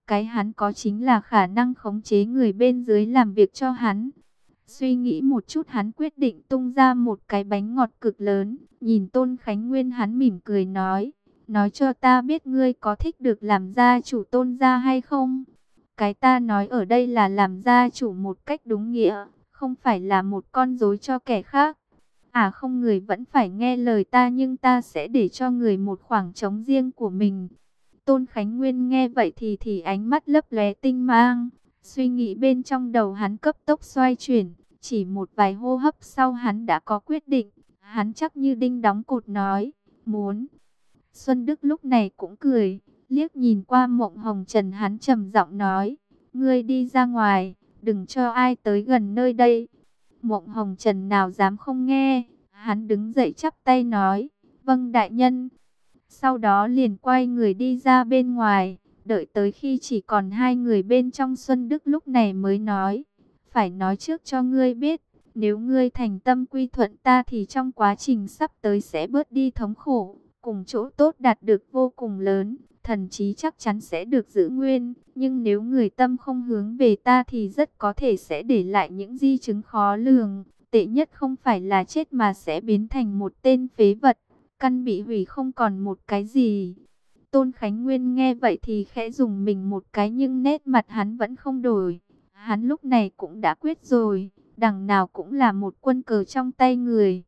cái hắn có chính là khả năng khống chế người bên dưới làm việc cho hắn. Suy nghĩ một chút hắn quyết định tung ra một cái bánh ngọt cực lớn. Nhìn Tôn Khánh Nguyên hắn mỉm cười nói. Nói cho ta biết ngươi có thích được làm gia chủ Tôn gia hay không? Cái ta nói ở đây là làm gia chủ một cách đúng nghĩa. Không phải là một con rối cho kẻ khác. À không, người vẫn phải nghe lời ta, nhưng ta sẽ để cho người một khoảng trống riêng của mình. Tôn Khánh Nguyên nghe vậy thì thì ánh mắt lấp lóe tinh mang. Suy nghĩ bên trong đầu hắn cấp tốc xoay chuyển. Chỉ một vài hô hấp sau hắn đã có quyết định. Hắn chắc như đinh đóng cột nói. Muốn. Xuân Đức lúc này cũng cười. Liếc nhìn qua Mộng Hồng Trần hắn trầm giọng nói. Ngươi đi ra ngoài. Đừng cho ai tới gần nơi đây. Mộng Hồng Trần nào dám không nghe. Hắn đứng dậy chắp tay nói. Vâng đại nhân. Sau đó liền quay người đi ra bên ngoài. Đợi tới khi chỉ còn hai người bên trong, Xuân Đức lúc này mới nói. Phải nói trước cho ngươi biết. Nếu ngươi thành tâm quy thuận ta thì trong quá trình sắp tới sẽ bớt đi thống khổ. Cùng chỗ tốt đạt được vô cùng lớn. Thần trí chắc chắn sẽ được giữ nguyên. Nhưng nếu người tâm không hướng về ta thì rất có thể sẽ để lại những di chứng khó lường. Tệ nhất không phải là chết mà sẽ biến thành một tên phế vật. Căn bị hủy không còn một cái gì. Tôn Khánh Nguyên nghe vậy thì khẽ dùng mình một cái, nhưng nét mặt hắn vẫn không đổi. Hắn lúc này cũng đã quyết rồi. Đằng nào cũng là một quân cờ trong tay người.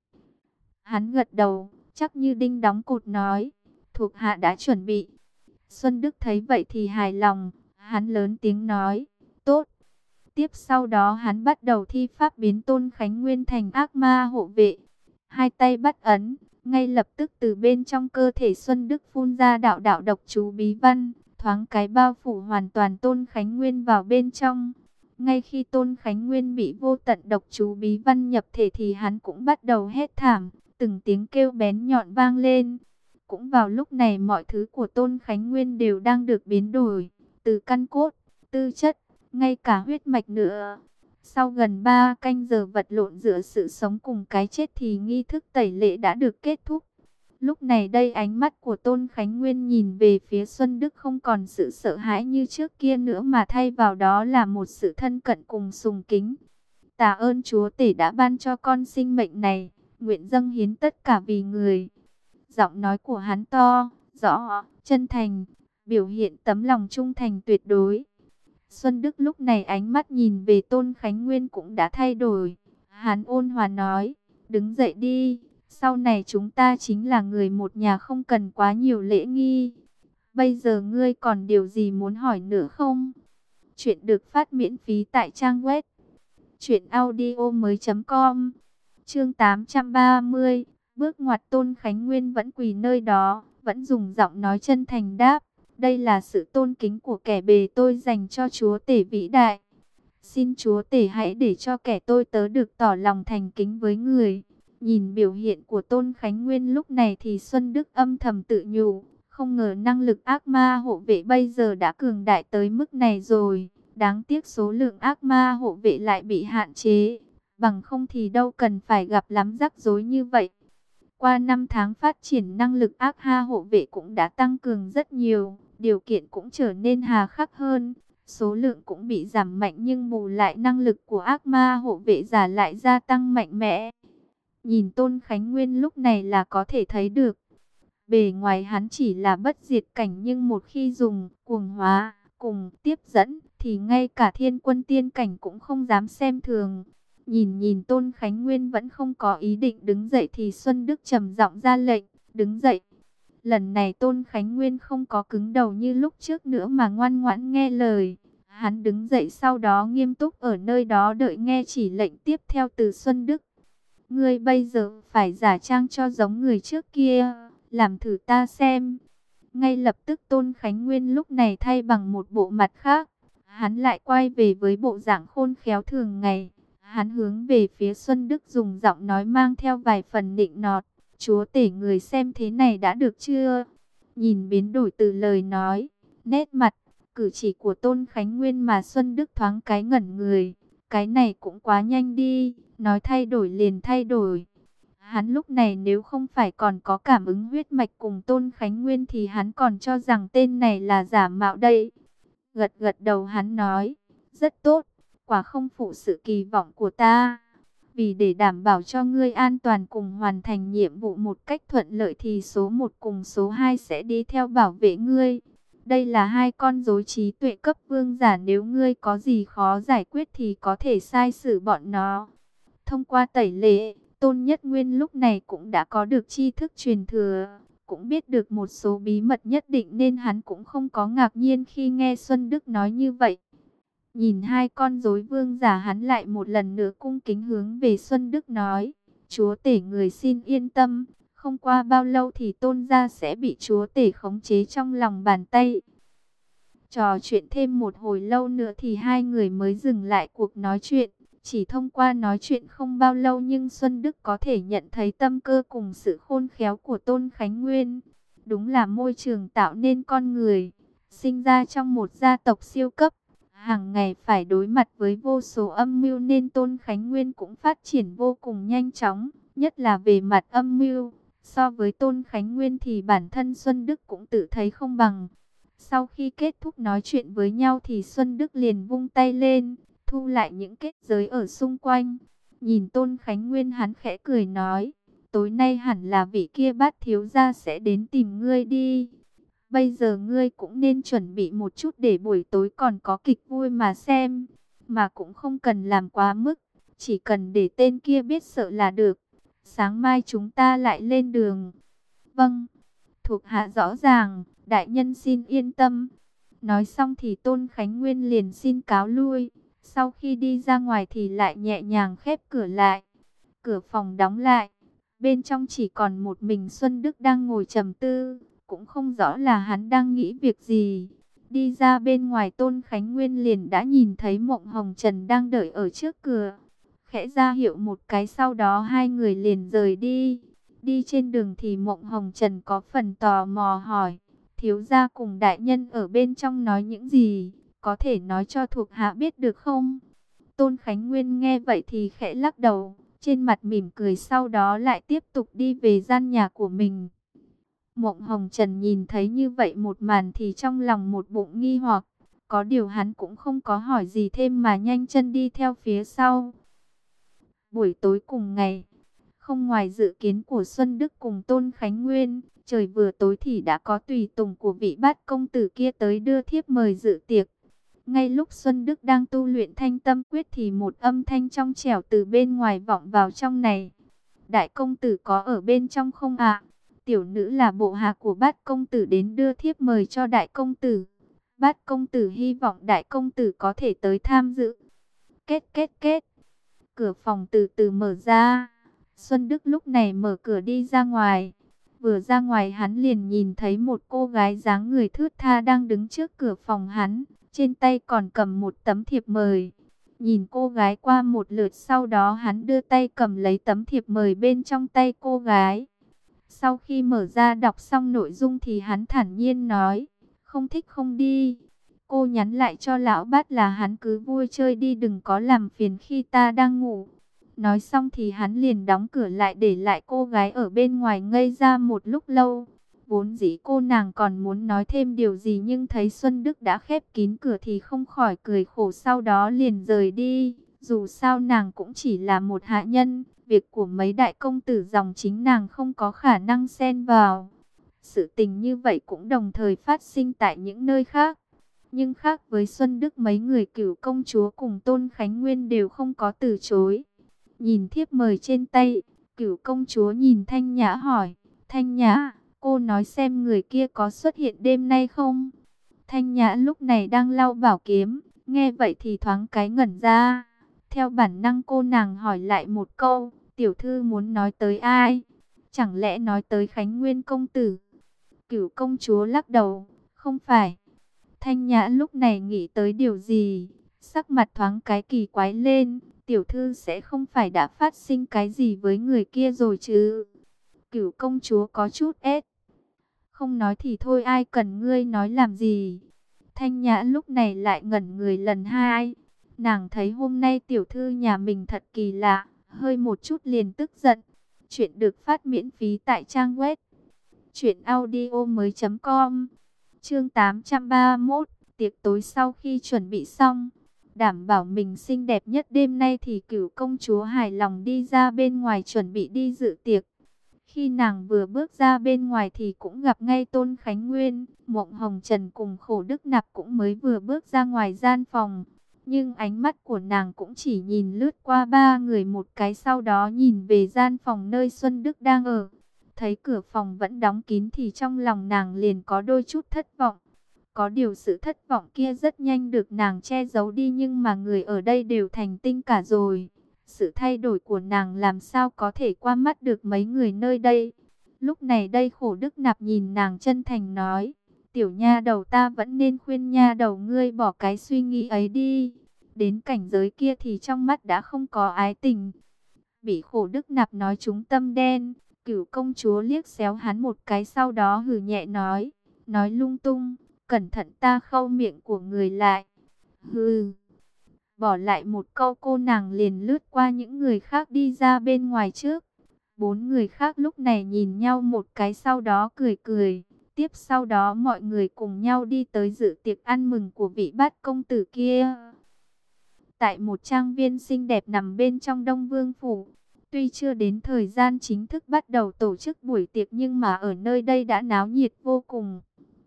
Hắn gật đầu, chắc như đinh đóng cột nói. Thuộc hạ đã chuẩn bị. Xuân Đức thấy vậy thì hài lòng. Hắn lớn tiếng nói. Tốt. Tiếp sau đó hắn bắt đầu thi pháp biến Tôn Khánh Nguyên thành ác ma hộ vệ. Hai tay bắt ấn. Ngay lập tức từ bên trong cơ thể Xuân Đức phun ra đạo đạo độc chú bí văn. Thoáng cái bao phủ hoàn toàn Tôn Khánh Nguyên vào bên trong. Ngay khi Tôn Khánh Nguyên bị vô tận độc chú bí văn nhập thể thì hắn cũng bắt đầu hét thảm. Từng tiếng kêu bén nhọn vang lên. Cũng vào lúc này mọi thứ của Tôn Khánh Nguyên đều đang được biến đổi. Từ căn cốt, tư chất, ngay cả huyết mạch nữa. Sau gần ba canh giờ vật lộn giữa sự sống cùng cái chết thì nghi thức tẩy lễ đã được kết thúc. Lúc này đây ánh mắt của Tôn Khánh Nguyên nhìn về phía Xuân Đức không còn sự sợ hãi như trước kia nữa, mà thay vào đó là một sự thân cận cùng sùng kính. Tạ ơn Chúa Tể đã ban cho con sinh mệnh này, nguyện dâng hiến tất cả vì người. Giọng nói của hắn to, rõ, chân thành, biểu hiện tấm lòng trung thành tuyệt đối. Xuân Đức lúc này ánh mắt nhìn về Tôn Khánh Nguyên cũng đã thay đổi. Hắn ôn hòa nói, đứng dậy đi, sau này chúng ta chính là người một nhà, không cần quá nhiều lễ nghi. Bây giờ ngươi còn điều gì muốn hỏi nữa không? Chuyện được phát miễn phí tại trang web truyện audio mới chấm com. Chương tám trăm ba mươi, bước ngoặt. Tôn Khánh Nguyên vẫn quỳ nơi đó, vẫn dùng giọng nói chân thành đáp. Đây là sự tôn kính của kẻ bề tôi dành cho Chúa Tể vĩ đại. Xin Chúa Tể hãy để cho kẻ tôi tớ được tỏ lòng thành kính với người. Nhìn biểu hiện của Tôn Khánh Nguyên lúc này thì Xuân Đức âm thầm tự nhủ. Không ngờ năng lực ác ma hộ vệ bây giờ đã cường đại tới mức này rồi. Đáng tiếc số lượng ác ma hộ vệ lại bị hạn chế. Bằng không thì đâu cần phải gặp lắm rắc rối như vậy. Qua năm tháng phát triển, năng lực ác ma hộ vệ cũng đã tăng cường rất nhiều. Điều kiện cũng trở nên hà khắc hơn. Số lượng cũng bị giảm mạnh, nhưng bù lại năng lực của ác ma hộ vệ giả lại gia tăng mạnh mẽ. Nhìn Tôn Khánh Nguyên lúc này là có thể thấy được. Bề ngoài hắn chỉ là bất diệt cảnh, nhưng một khi dùng cuồng hóa cùng tiếp dẫn thì ngay cả thiên quân tiên cảnh cũng không dám xem thường. Nhìn nhìn Tôn Khánh Nguyên vẫn không có ý định đứng dậy thì Xuân Đức trầm giọng ra lệnh, đứng dậy. Lần này Tôn Khánh Nguyên không có cứng đầu như lúc trước nữa mà ngoan ngoãn nghe lời. Hắn đứng dậy, sau đó nghiêm túc ở nơi đó đợi nghe chỉ lệnh tiếp theo từ Xuân Đức. Ngươi bây giờ phải giả trang cho giống người trước kia, làm thử ta xem. Ngay lập tức Tôn Khánh Nguyên lúc này thay bằng một bộ mặt khác. Hắn lại quay về với bộ dạng khôn khéo thường ngày. Hắn hướng về phía Xuân Đức dùng giọng nói mang theo vài phần nịnh nọt. Chúa Tể, người xem thế này đã được chưa? Nhìn biến đổi từ lời nói, nét mặt, cử chỉ của Tôn Khánh Nguyên mà Xuân Đức thoáng cái ngẩn người. Cái này cũng quá nhanh đi, nói thay đổi liền thay đổi. Hắn lúc này nếu không phải còn có cảm ứng huyết mạch cùng Tôn Khánh Nguyên thì hắn còn cho rằng tên này là giả mạo đây. Gật gật đầu hắn nói, rất tốt, quả không phụ sự kỳ vọng của ta. Vì để đảm bảo cho ngươi an toàn cùng hoàn thành nhiệm vụ một cách thuận lợi thì số một cùng số hai sẽ đi theo bảo vệ ngươi. Đây là hai con rối trí tuệ cấp vương giả, nếu ngươi có gì khó giải quyết thì có thể sai sử bọn nó. Thông qua tẩy lễ, Tôn Nhất Nguyên lúc này cũng đã có được tri thức truyền thừa, cũng biết được một số bí mật nhất định nên hắn cũng không có ngạc nhiên khi nghe Xuân Đức nói như vậy. Nhìn hai con rối vương giả, hắn lại một lần nữa cung kính hướng về Xuân Đức nói, chúa tể người xin yên tâm, không qua bao lâu thì Tôn gia sẽ bị chúa tể khống chế trong lòng bàn tay. Trò chuyện thêm một hồi lâu nữa thì hai người mới dừng lại cuộc nói chuyện. Chỉ thông qua nói chuyện không bao lâu nhưng Xuân Đức có thể nhận thấy tâm cơ cùng sự khôn khéo của Tôn Khánh Nguyên. Đúng là môi trường tạo nên con người, sinh ra trong một gia tộc siêu cấp, hàng ngày phải đối mặt với vô số âm mưu nên Tôn Khánh Nguyên cũng phát triển vô cùng nhanh chóng, nhất là về mặt âm mưu. So với Tôn Khánh Nguyên thì bản thân Xuân Đức cũng tự thấy không bằng. Sau khi kết thúc nói chuyện với nhau thì Xuân Đức liền vung tay lên, thu lại những kết giới ở xung quanh. Nhìn Tôn Khánh Nguyên, hắn khẽ cười nói, tối nay hẳn là vị kia Bát thiếu gia sẽ đến tìm ngươi đi. Bây giờ ngươi cũng nên chuẩn bị một chút để buổi tối còn có kịch vui mà xem. Mà cũng không cần làm quá mức, chỉ cần để tên kia biết sợ là được. Sáng mai chúng ta lại lên đường. Vâng, thuộc hạ rõ ràng, đại nhân xin yên tâm. Nói xong thì Tôn Khánh Nguyên liền xin cáo lui. Sau khi đi ra ngoài thì lại nhẹ nhàng khép cửa lại. Cửa phòng đóng lại. Bên trong chỉ còn một mình Xuân Đức đang ngồi trầm tư. Cũng không rõ là hắn đang nghĩ việc gì. Đi ra bên ngoài Tôn Khánh Nguyên liền đã nhìn thấy Mộng Hồng Trần đang đợi ở trước cửa. Khẽ ra hiệu một cái, sau đó hai người liền rời đi. Đi trên đường thì Mộng Hồng Trần có phần tò mò hỏi, thiếu gia cùng đại nhân ở bên trong nói những gì, có thể nói cho thuộc hạ biết được không? Tôn Khánh Nguyên nghe vậy thì khẽ lắc đầu, trên mặt mỉm cười, sau đó lại tiếp tục đi về gian nhà của mình. Mộng Hồng Trần nhìn thấy như vậy một màn thì trong lòng một bụng nghi hoặc, có điều hắn cũng không có hỏi gì thêm mà nhanh chân đi theo phía sau. Buổi tối cùng ngày, không ngoài dự kiến của Xuân Đức cùng Tôn Khánh Nguyên, trời vừa tối thì đã có tùy tùng của vị Bát công tử kia tới đưa thiếp mời dự tiệc. Ngay lúc Xuân Đức đang tu luyện Thanh Tâm Quyết thì một âm thanh trong trẻo từ bên ngoài vọng vào trong này. Đại công tử có ở bên trong không ạ? Tiểu nữ là bộ hạ của Bát công tử đến đưa thiếp mời cho đại công tử. Bát công tử hy vọng đại công tử có thể tới tham dự. Kết kết kết. Cửa phòng từ từ mở ra. Xuân Đức lúc này mở cửa đi ra ngoài. Vừa ra ngoài hắn liền nhìn thấy một cô gái dáng người thướt tha đang đứng trước cửa phòng hắn. Trên tay còn cầm một tấm thiệp mời. Nhìn cô gái qua một lượt, sau đó hắn đưa tay cầm lấy tấm thiệp mời bên trong tay cô gái. Sau khi mở ra đọc xong nội dung thì hắn thản nhiên nói, không thích không đi. Cô nhắn lại cho lão Bát là hắn cứ vui chơi đi, đừng có làm phiền khi ta đang ngủ. Nói xong thì hắn liền đóng cửa lại, để lại cô gái ở bên ngoài ngây ra một lúc lâu. Vốn dĩ cô nàng còn muốn nói thêm điều gì nhưng thấy Xuân Đức đã khép kín cửa thì không khỏi cười khổ, sau đó liền rời đi. Dù sao nàng cũng chỉ là một hạ nhân, việc của mấy đại công tử dòng chính nàng không có khả năng xen vào. Sự tình như vậy cũng đồng thời phát sinh tại những nơi khác. Nhưng khác với Xuân Đức, mấy người Cửu công chúa cùng Tôn Khánh Nguyên đều không có từ chối. Nhìn thiếp mời trên tay, Cửu công chúa nhìn Thanh Nhã hỏi, Thanh Nhã, cô nói xem người kia có xuất hiện đêm nay không? Thanh Nhã lúc này đang lau bảo kiếm, nghe vậy thì thoáng cái ngẩn ra. Theo bản năng cô nàng hỏi lại một câu, tiểu thư muốn nói tới ai? Chẳng lẽ nói tới Khánh Nguyên công tử? Cửu công chúa lắc đầu, không phải. Thanh Nhã lúc này nghĩ tới điều gì, sắc mặt thoáng cái kỳ quái lên, tiểu thư sẽ không phải đã phát sinh cái gì với người kia rồi chứ? Cửu công chúa có chút ép. Không nói thì thôi, ai cần ngươi nói làm gì? Thanh Nhã lúc này lại ngẩn người lần hai. Nàng thấy hôm nay tiểu thư nhà mình thật kỳ lạ, hơi một chút liền tức giận. Chuyện được phát miễn phí tại trang web truyện audio mới chấm com. Chương tám trăm ba mươi mốt, tiệc tối sau khi chuẩn bị xong, đảm bảo mình xinh đẹp nhất đêm nay thì Cửu công chúa hài lòng đi ra bên ngoài chuẩn bị đi dự tiệc. Khi nàng vừa bước ra bên ngoài thì cũng gặp ngay Tôn Khánh Nguyên, Mộng Hồng Trần cùng Khổ Đức Nạp cũng mới vừa bước ra ngoài gian phòng. Nhưng ánh mắt của nàng cũng chỉ nhìn lướt qua ba người một cái, sau đó nhìn về gian phòng nơi Xuân Đức đang ở. Thấy cửa phòng vẫn đóng kín thì trong lòng nàng liền có đôi chút thất vọng. Có điều sự thất vọng kia rất nhanh được nàng che giấu đi, nhưng mà người ở đây đều thành tinh cả rồi. Sự thay đổi của nàng làm sao có thể qua mắt được mấy người nơi đây. Lúc này đây Khổ Đức Nạp nhìn nàng chân thành nói, tiểu nha đầu, ta vẫn nên khuyên nha đầu ngươi bỏ cái suy nghĩ ấy đi. Đến cảnh giới kia thì trong mắt đã không có ái tình. Bị Khổ Đức Nạp nói trúng tâm đen, Cửu công chúa liếc xéo hắn một cái, sau đó hừ nhẹ nói, nói lung tung, cẩn thận ta khâu miệng của người lại. Hừ. Bỏ lại một câu, cô nàng liền lướt qua những người khác đi ra bên ngoài trước. Bốn người khác lúc này nhìn nhau một cái, sau đó cười cười. Tiếp sau đó mọi người cùng nhau đi tới dự tiệc ăn mừng của vị bát công tử kia. Tại một trang viên xinh đẹp nằm bên trong Đông Vương Phủ. Tuy chưa đến thời gian chính thức bắt đầu tổ chức buổi tiệc, nhưng mà ở nơi đây đã náo nhiệt vô cùng.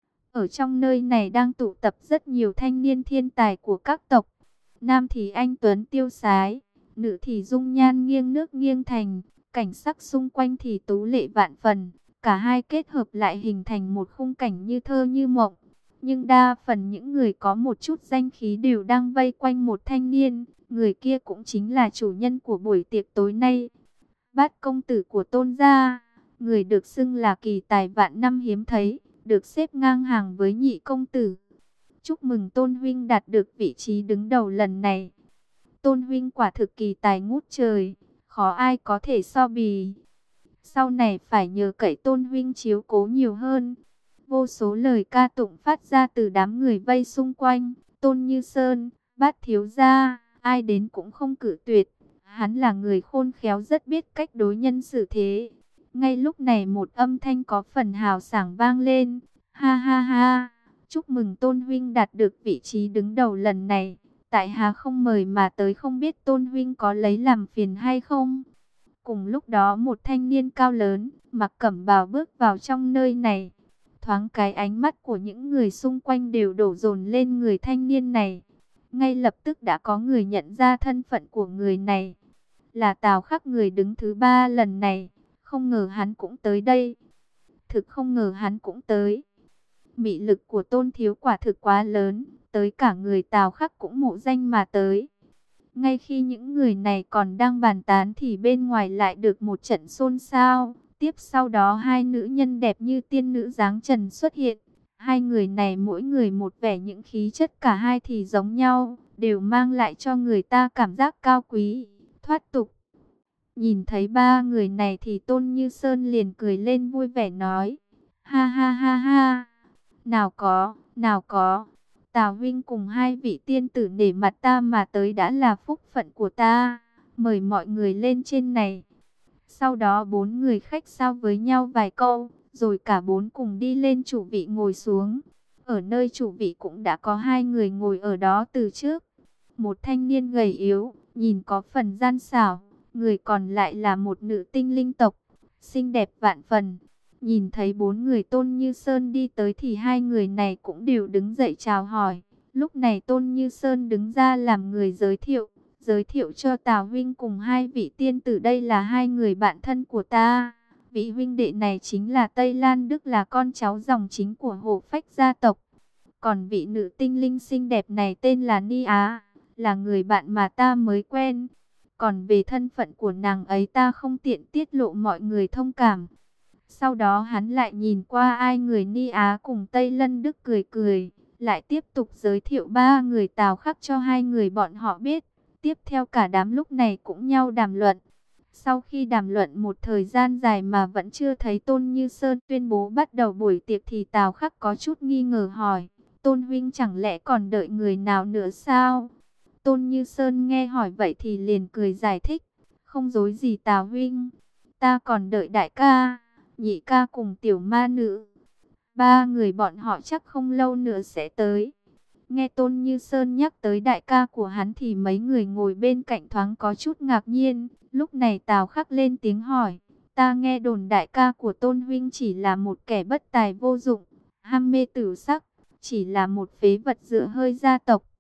Ở trong nơi này đang tụ tập rất nhiều thanh niên thiên tài của các tộc. Nam thì anh tuấn tiêu sái, nữ thì dung nhan nghiêng nước nghiêng thành, cảnh sắc xung quanh thì tú lệ vạn phần. Cả hai kết hợp lại hình thành một khung cảnh như thơ như mộng. Nhưng đa phần những người có một chút danh khí đều đang vây quanh một thanh niên. Người kia cũng chính là chủ nhân của buổi tiệc tối nay, Bát công tử của Tôn gia. Người được xưng là kỳ tài vạn năm hiếm thấy, được xếp ngang hàng với Nhị công tử. Chúc mừng Tôn huynh đạt được vị trí đứng đầu lần này. Tôn huynh quả thực kỳ tài ngút trời, khó ai có thể so bì. Sau này phải nhờ cậy Tôn huynh chiếu cố nhiều hơn. Vô số lời ca tụng phát ra từ đám người vây xung quanh. Tôn Như Sơn, Bát thiếu gia, ai đến cũng không cự tuyệt. Hắn là người khôn khéo, rất biết cách đối nhân xử thế. Ngay lúc này một âm thanh có phần hào sảng vang lên. Ha ha ha, chúc mừng Tôn huynh đạt được vị trí đứng đầu lần này. Tại hạ không mời mà tới, không biết Tôn huynh có lấy làm phiền hay không? Cùng lúc đó một thanh niên cao lớn, mặc cẩm bào bước vào trong nơi này. Thoáng cái ánh mắt của những người xung quanh đều đổ dồn lên người thanh niên này. Ngay lập tức đã có người nhận ra thân phận của người này. Là Tào Khắc, người đứng thứ ba lần này. Không ngờ hắn cũng tới đây. Thực không ngờ hắn cũng tới. Mị lực của Tôn thiếu quả thực quá lớn, tới cả người Tào Khắc cũng mộ danh mà tới. Ngay khi những người này còn đang bàn tán thì bên ngoài lại được một trận xôn xao. Tiếp sau đó hai nữ nhân đẹp như tiên nữ dáng trần xuất hiện. Hai người này mỗi người một vẻ, những khí chất cả hai thì giống nhau, đều mang lại cho người ta cảm giác cao quý, thoát tục. Nhìn thấy ba người này thì Tôn Như Sơn liền cười lên vui vẻ nói, ha ha ha ha, nào có, nào có, Tào huynh cùng hai vị tiên tử nể mặt ta mà tới đã là phúc phận của ta, mời mọi người lên trên này. Sau đó bốn người khách sáo với nhau vài câu, rồi cả bốn cùng đi lên chủ vị ngồi xuống. Ở nơi chủ vị cũng đã có hai người ngồi ở đó từ trước. Một thanh niên gầy yếu, nhìn có phần gian xảo, người còn lại là một nữ tinh linh tộc, xinh đẹp vạn phần. Nhìn thấy bốn người Tôn Như Sơn đi tới thì hai người này cũng đều đứng dậy chào hỏi. Lúc này Tôn Như Sơn đứng ra làm người giới thiệu. Giới thiệu cho Tào huynh cùng hai vị tiên tử, đây là hai người bạn thân của ta. Vị huynh đệ này chính là Tây Lan Đức, là con cháu dòng chính của Hổ Phách gia tộc. Còn vị nữ tinh linh xinh đẹp này tên là Ni Á, là người bạn mà ta mới quen. Còn về thân phận của nàng ấy ta không tiện tiết lộ, mọi người thông cảm. Sau đó hắn lại nhìn qua ai người Ni Á cùng Tây Lân Đức cười cười, lại tiếp tục giới thiệu ba người Tào Khắc cho hai người bọn họ biết. Tiếp theo cả đám lúc này cũng nhau đàm luận. Sau khi đàm luận một thời gian dài mà vẫn chưa thấy Tôn Như Sơn tuyên bố bắt đầu buổi tiệc thì Tào Khắc có chút nghi ngờ hỏi, Tôn huynh chẳng lẽ còn đợi người nào nữa sao? Tôn Như Sơn nghe hỏi vậy thì liền cười giải thích, không dối gì Tào huynh, ta còn đợi đại ca, nhị ca cùng tiểu ma nữ. Ba người bọn họ chắc không lâu nữa sẽ tới. Nghe Tôn Như Sơn nhắc tới đại ca của hắn thì mấy người ngồi bên cạnh thoáng có chút ngạc nhiên. Lúc này Tào Khắc lên tiếng hỏi, ta nghe đồn đại ca của Tôn huynh chỉ là một kẻ bất tài vô dụng, ham mê tử sắc, chỉ là một phế vật dựa hơi gia tộc.